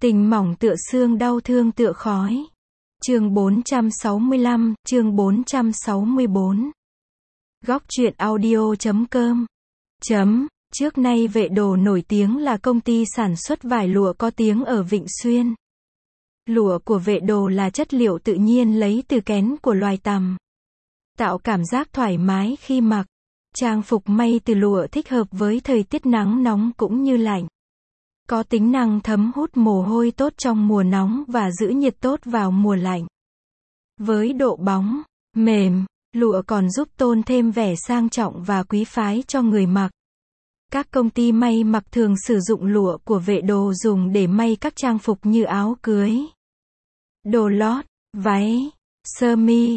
Tình mỏng tựa xương, đau thương tựa khói. Chương 465, chương 464. Góc truyện audio.com. Trước nay Vệ Đồ nổi tiếng là công ty sản xuất vải lụa có tiếng ở Vịnh Xuyên. Lụa của Vệ Đồ là chất liệu tự nhiên lấy từ kén của loài tằm, tạo cảm giác thoải mái khi mặc. Trang phục may từ lụa thích hợp với thời tiết nắng nóng cũng như lạnh. Có tính năng thấm hút mồ hôi tốt trong mùa nóng và giữ nhiệt tốt vào mùa lạnh. Với độ bóng, mềm, lụa còn giúp tôn thêm vẻ sang trọng và quý phái cho người mặc. Các công ty may mặc thường sử dụng lụa của Vệ Đồ dùng để may các trang phục như áo cưới, đồ lót, váy, sơ mi,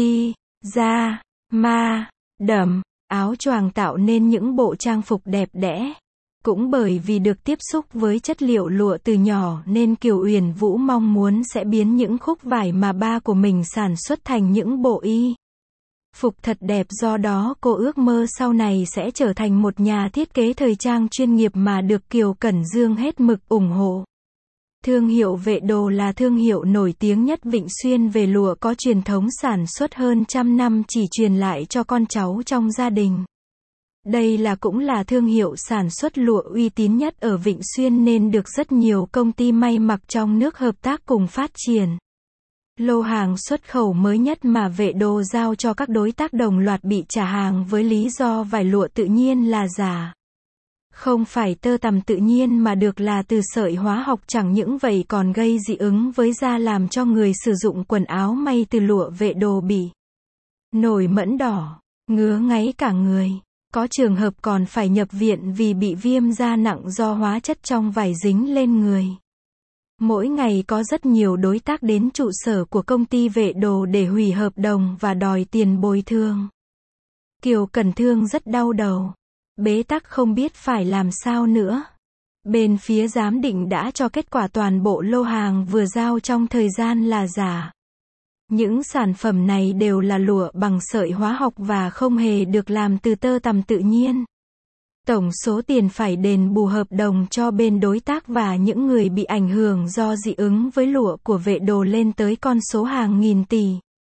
pi-da, ma, đầm, áo choàng tạo nên những bộ trang phục đẹp đẽ. Cũng bởi vì được tiếp xúc với chất liệu lụa từ nhỏ nên Kiều Uyển Vũ mong muốn sẽ biến những khúc vải mà ba của mình sản xuất thành những bộ y phục thật đẹp, do đó cô ước mơ sau này sẽ trở thành một nhà thiết kế thời trang chuyên nghiệp mà được Kiều Cẩn Dương hết mực ủng hộ. Thương hiệu Vệ Đồ là thương hiệu nổi tiếng nhất Vịnh Xuyên về lụa, có truyền thống sản xuất hơn trăm năm chỉ truyền lại cho con cháu trong gia đình. Đây cũng là thương hiệu sản xuất lụa uy tín nhất ở Vịnh Xuyên nên được rất nhiều công ty may mặc trong nước hợp tác cùng phát triển. Lô hàng xuất khẩu mới nhất mà Vệ Đồ giao cho các đối tác đồng loạt bị trả hàng với lý do vải lụa tự nhiên là giả. Không phải tơ tằm tự nhiên mà được là từ sợi hóa học, chẳng những vậy còn gây dị ứng với da làm cho người sử dụng quần áo may từ lụa Vệ Đồ bị nổi mẩn đỏ, ngứa ngáy cả người. Có trường hợp còn phải nhập viện vì bị viêm da nặng do hóa chất trong vải dính lên người. Mỗi ngày có rất nhiều đối tác đến trụ sở của công ty Vệ Đồ để hủy hợp đồng và đòi tiền bồi thường. Kiều Cẩn Thương rất đau đầu, bế tắc không biết phải làm sao nữa. Bên phía giám định đã cho kết quả toàn bộ lô hàng vừa giao trong thời gian là giả. Những sản phẩm này đều là lụa bằng sợi hóa học và không hề được làm từ tơ tằm tự nhiên. Tổng số tiền phải đền bù hợp đồng cho bên đối tác và những người bị ảnh hưởng do dị ứng với lụa của Vệ Đồ lên tới con số hàng nghìn tỷ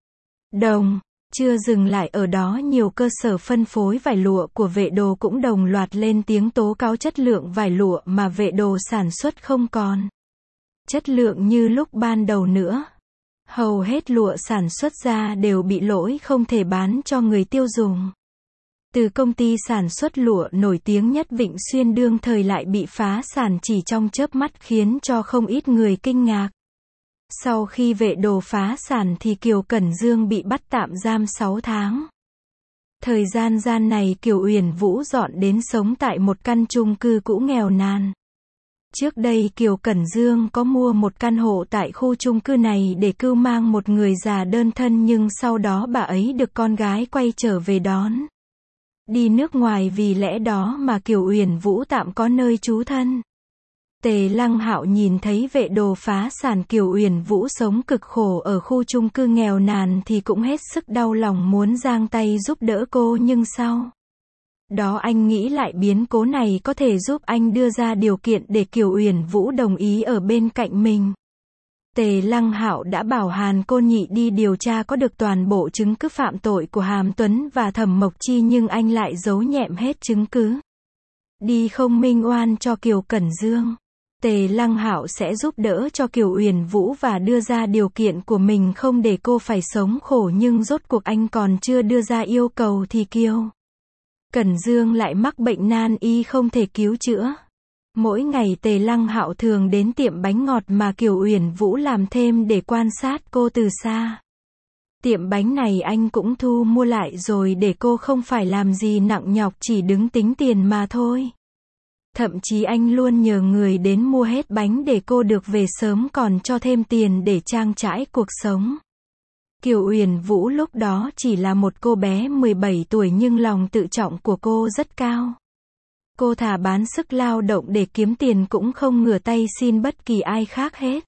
đồng. Chưa dừng lại ở đó, nhiều cơ sở phân phối vải lụa của Vệ Đồ cũng đồng loạt lên tiếng tố cáo chất lượng vải lụa mà Vệ Đồ sản xuất không còn chất lượng như lúc ban đầu nữa. Hầu hết lụa sản xuất ra đều bị lỗi, không thể bán cho người tiêu dùng. Từ công ty sản xuất lụa nổi tiếng nhất Vịnh Xuyên đương thời lại bị phá sản chỉ trong chớp mắt khiến cho không ít người kinh ngạc. Sau khi Vệ Đồ phá sản thì Kiều Cẩn Dương bị bắt tạm giam 6 tháng. Thời gian này Kiều Uyển Vũ dọn đến sống tại một căn chung cư cũ nghèo nàn. Trước đây Kiều Cẩn Dương có mua một căn hộ tại khu chung cư này để cưu mang một người già đơn thân, nhưng sau đó bà ấy được con gái quay trở về đón đi nước ngoài, vì lẽ đó mà Kiều Uyển Vũ tạm có nơi trú thân. Tề Lăng Hạo nhìn thấy Vệ Đồ phá sản, Kiều Uyển Vũ sống cực khổ ở khu chung cư nghèo nàn thì cũng hết sức đau lòng, muốn giang tay giúp đỡ cô, nhưng sau đó anh nghĩ lại biến cố này có thể giúp anh đưa ra điều kiện để Kiều Uyển Vũ đồng ý ở bên cạnh mình. Tề Lăng Hạo đã bảo Hàn Côn Nhị đi điều tra có được toàn bộ chứng cứ phạm tội của Hàm Tuấn và Thẩm Mộc Chi, nhưng anh lại giấu nhẹm hết chứng cứ, đi không minh oan cho Kiều Cẩn Dương. Tề Lăng Hạo sẽ giúp đỡ cho Kiều Uyển Vũ và đưa ra điều kiện của mình, không để cô phải sống khổ, nhưng rốt cuộc anh còn chưa đưa ra yêu cầu thì Kiều Cẩn Dương lại mắc bệnh nan y không thể cứu chữa. Mỗi ngày Tề Lăng Hạo thường đến tiệm bánh ngọt mà Kiều Uyển Vũ làm thêm để quan sát cô từ xa. Tiệm bánh này anh cũng thu mua lại rồi để cô không phải làm gì nặng nhọc, chỉ đứng tính tiền mà thôi. Thậm chí anh luôn nhờ người đến mua hết bánh để cô được về sớm, còn cho thêm tiền để trang trải cuộc sống. Kiều Uyển Vũ lúc đó chỉ là một cô bé 17 tuổi nhưng lòng tự trọng của cô rất cao. Cô thà bán sức lao động để kiếm tiền cũng không ngửa tay xin bất kỳ ai khác hết.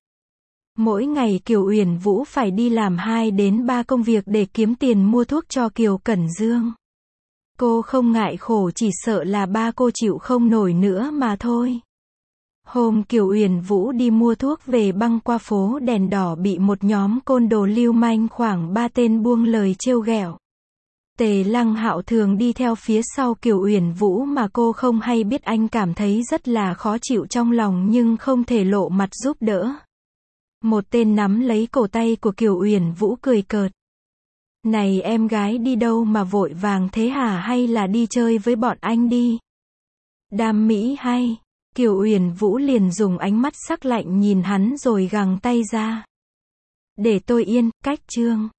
Mỗi ngày Kiều Uyển Vũ phải đi làm 2 đến 3 công việc để kiếm tiền mua thuốc cho Kiều Cẩn Dương. Cô không ngại khổ, chỉ sợ là ba cô chịu không nổi nữa mà thôi. Hôm Kiều Uyển Vũ đi mua thuốc về băng qua phố đèn đỏ bị một nhóm côn đồ lưu manh khoảng 3 tên buông lời trêu ghẹo. Tề Lăng Hạo thường đi theo phía sau Kiều Uyển Vũ mà cô không hay biết, anh cảm thấy rất là khó chịu trong lòng nhưng không thể lộ mặt giúp đỡ. Một tên nắm lấy cổ tay của Kiều Uyển Vũ cười cợt. Này em gái, đi đâu mà vội vàng thế hả, hay là đi chơi với bọn anh đi? Đam mỹ hay? Kiều Uyển Vũ liền dùng ánh mắt sắc lạnh nhìn hắn rồi gằng tay ra. Để tôi yên, cách chương.